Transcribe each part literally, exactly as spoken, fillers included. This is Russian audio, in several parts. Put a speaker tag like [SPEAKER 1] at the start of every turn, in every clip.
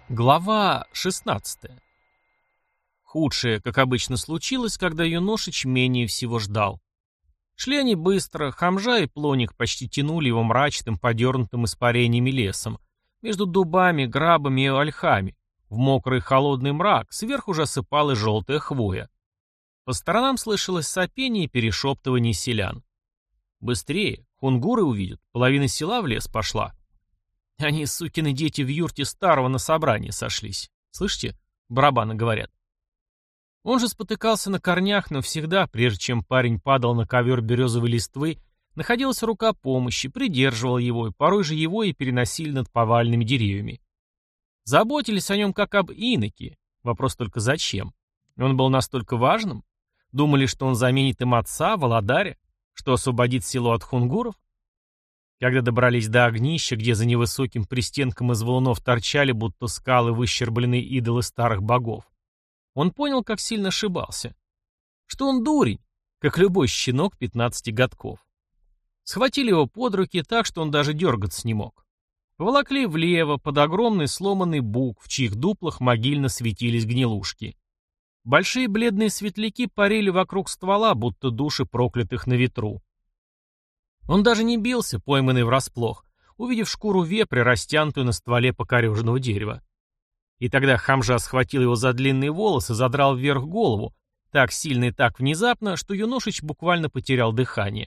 [SPEAKER 1] Глава шестнадцатая. Худшее, как обычно, случилось, когда Юношич менее всего ждал. Шли они быстро, Хамжа и Плоник почти тянули его мрачным, подернутым испарениями лесом, между дубами, грабами и ольхами. В мокрый холодный мрак сверху же осыпалась желтая хвоя. По сторонам слышалось сопение и перешептывание селян. «Быстрее, хунгуры увидят, половина села в лес пошла». Они, сукины дети, в юрте старого на собрании сошлись. Слышите? Барабаны говорят. Он же спотыкался на корнях, но всегда, прежде чем парень падал на ковер березовой листвы, находилась рука помощи, придерживала его, и порой же его и переносили над повальными деревьями. Заботились о нем как об иноке. Вопрос только зачем? Он был настолько важным? Думали, что он заменит им отца, Володаря? Что освободит село от хунгуров? Когда добрались до огнища, где за невысоким пристенком из валунов торчали, будто скалы, выщербленные идолы старых богов, он понял, как сильно ошибался. Что он дурень, как любой щенок пятнадцати годков. Схватили его под руки так, что он даже дергаться не мог. Поволокли влево, под огромный сломанный бук, в чьих дуплах могильно светились гнилушки. Большие бледные светляки парили вокруг ствола, будто души проклятых на ветру. Он даже не бился, пойманный врасплох, увидев шкуру вепря, растянутую на стволе покореженного дерева. И тогда Хамжа схватил его за длинные волосы, задрал вверх голову, так сильно и так внезапно, что Юношич буквально потерял дыхание.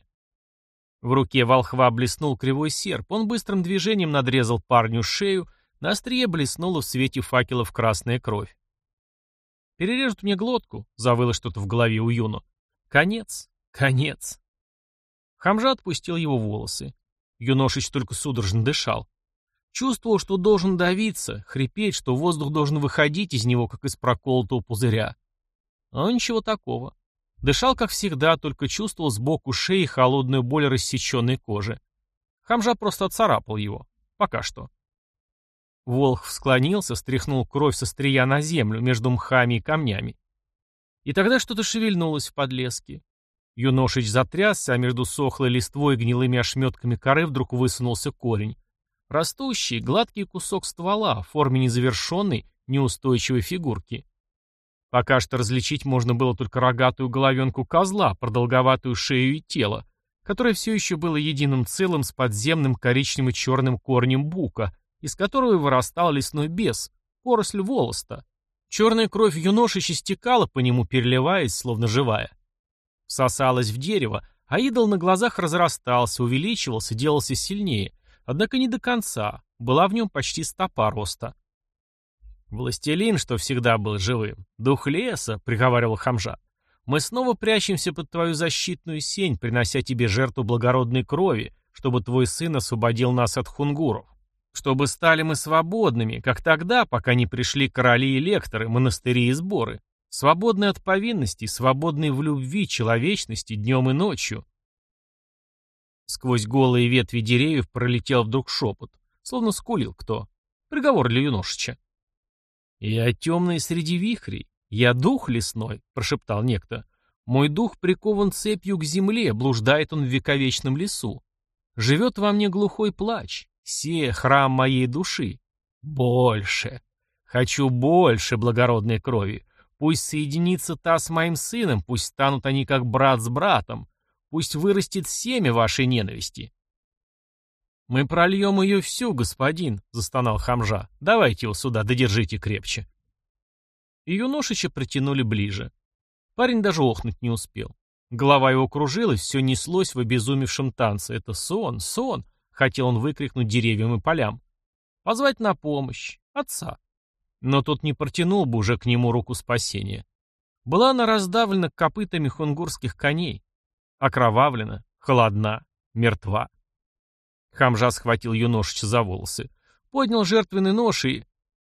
[SPEAKER 1] В руке волхва блеснул кривой серп, он быстрым движением надрезал парню шею, на острие блеснула в свете факелов красная кровь. «Перережут мне глотку», — завыло что-то в голове у Юно. «Конец, конец». Хамжа отпустил его волосы. Юношич только судорожно дышал. Чувствовал, что должен давиться, хрипеть, что воздух должен выходить из него, как из проколотого пузыря. Но ничего такого. Дышал, как всегда, только чувствовал сбоку шеи холодную боль рассеченной кожи. Хамжа просто отцарапал его. Пока что. Волхв склонился, стряхнул кровь со стрия на землю, между мхами и камнями. И тогда что-то шевельнулось в подлеске. Юношич затрясся, а между сохлой листвой и гнилыми ошметками коры вдруг высунулся корень. Растущий, гладкий кусок ствола в форме незавершенной, неустойчивой фигурки. Пока что различить можно было только рогатую головенку козла, продолговатую шею и тело, которое все еще было единым целым с подземным коричневым и черным корнем бука, из которого вырастал лесной бес, поросль волоста. Черная кровь Юношича стекала по нему, переливаясь, словно живая. Всосалась в дерево, а идол на глазах разрастался, увеличивался, делался сильнее, однако не до конца, была в нем почти стопа роста. «Властелин, что всегда был живым, дух леса», — приговаривал Хамжа, — «мы снова прячемся под твою защитную сень, принося тебе жертву благородной крови, чтобы твой сын освободил нас от хунгуров, чтобы стали мы свободными, как тогда, пока не пришли короли и лекторы, монастыри и сборы. Свободный от повинностей, свободный в любви, человечности, днем и ночью». Сквозь голые ветви деревьев пролетел вдруг шепот, словно скулил кто. Приговор для Юношича. «Я темный среди вихрей, я дух лесной», — прошептал некто. «Мой дух прикован цепью к земле, блуждает он в вековечном лесу. Живет во мне глухой плач, се храм моей души. Больше. Хочу больше благородной крови. Пусть соединится та с моим сыном, пусть станут они как брат с братом, пусть вырастет семя вашей ненависти». «Мы прольем ее всю, господин», — застонал Хамжа. «Давайте его сюда, додержите крепче». И Юношича притянули ближе. Парень даже охнуть не успел. Голова его кружилась, все неслось в обезумевшем танце. «Это сон, сон!» — хотел он выкрикнуть деревьям и полям. Позвать на помощь отца. Но тот не протянул бы уже к нему руку спасения. Была она раздавлена копытами хунгурских коней. Окровавлена, холодна, мертва. Хамжа схватил Юношича за волосы. Поднял жертвенный нож и...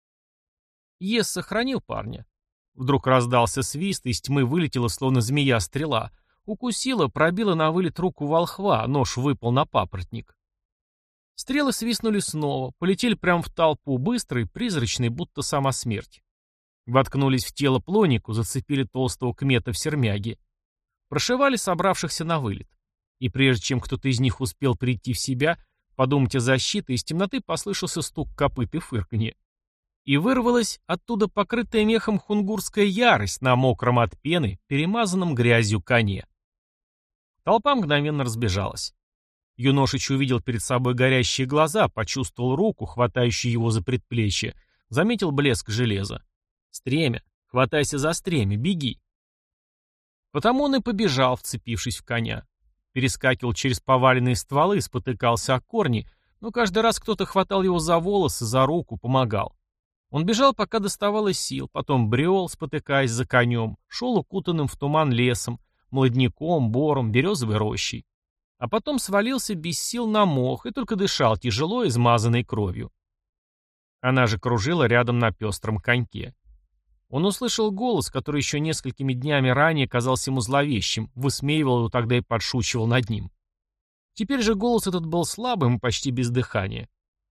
[SPEAKER 1] Ес сохранил парня. Вдруг раздался свист, из тьмы вылетела, словно змея, стрела. Укусила, пробила на вылет руку волхва, нож выпал на папоротник. Стрелы свистнули снова, полетели прямо в толпу, быстрые, призрачные, будто сама смерть. Воткнулись в тело Плонику, зацепили толстого кмета в сермяге. Прошивали собравшихся на вылет. И прежде чем кто-то из них успел прийти в себя, подумать о защите, из темноты послышался стук копыт и фырканье. И вырвалась оттуда покрытая мехом хунгурская ярость на мокром от пены, перемазанном грязью коне. Толпа мгновенно разбежалась. Юношич увидел перед собой горящие глаза, почувствовал руку, хватающую его за предплечье, заметил блеск железа. «Стремя! Хватайся за стремя! Беги!» Потому он и побежал, вцепившись в коня. Перескакивал через поваленные стволы, спотыкался о корни, но каждый раз кто-то хватал его за волосы, за руку, помогал. Он бежал, пока доставалось сил, потом брел, спотыкаясь за конем, шел укутанным в туман лесом, молодняком, бором, березовой рощей. А потом свалился без сил на мох и только дышал тяжело, измазанной кровью. Она же кружила рядом на пестром коньке. Он услышал голос, который еще несколькими днями ранее казался ему зловещим, высмеивал его тогда и подшучивал над ним. Теперь же голос этот был слабым и почти без дыхания.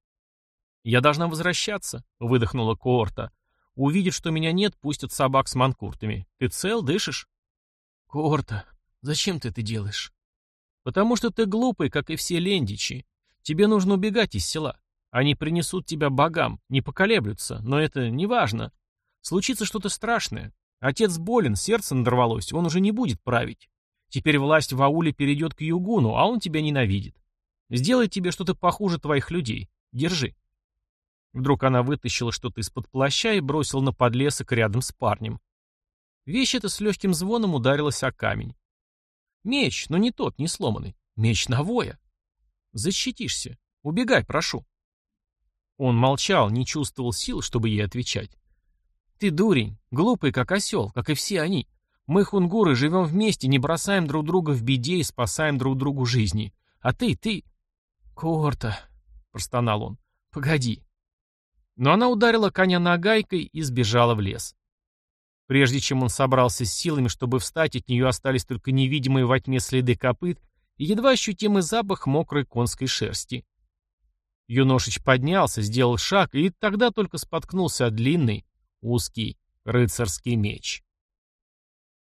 [SPEAKER 1] «Я должна возвращаться», — выдохнула Коорта. «Увидят, что меня нет, пустят собак с манкуртами. Ты цел, дышишь?» «Коорта, зачем ты это делаешь?» «Потому что ты глупый, как и все лендичи. Тебе нужно убегать из села. Они принесут тебя богам, не поколеблются, но это не важно. Случится что-то страшное. Отец болен, сердце надорвалось, он уже не будет править. Теперь власть в ауле перейдет к Югуну, а он тебя ненавидит. Сделай тебе что-то похуже твоих людей. Держи». Вдруг она вытащила что-то из-под плаща и бросила на подлесок рядом с парнем. Вещь эта с легким звоном ударилась о камень. Меч, но не тот, не сломанный. Меч Навоя. Защитишься. Убегай, прошу. Он молчал, не чувствовал сил, чтобы ей отвечать. Ты дурень, глупый, как осел, как и все они. Мы, хунгуры, живем вместе, не бросаем друг друга в беде и спасаем друг другу жизни. А ты, ты... Коорта, простонал он, погоди. Но она ударила коня нагайкой и сбежала в лес. Прежде чем он собрался с силами, чтобы встать, от нее остались только невидимые во тьме следы копыт и едва ощутимый запах мокрой конской шерсти. Юношич поднялся, сделал шаг и тогда только споткнулся о длинный, узкий рыцарский меч.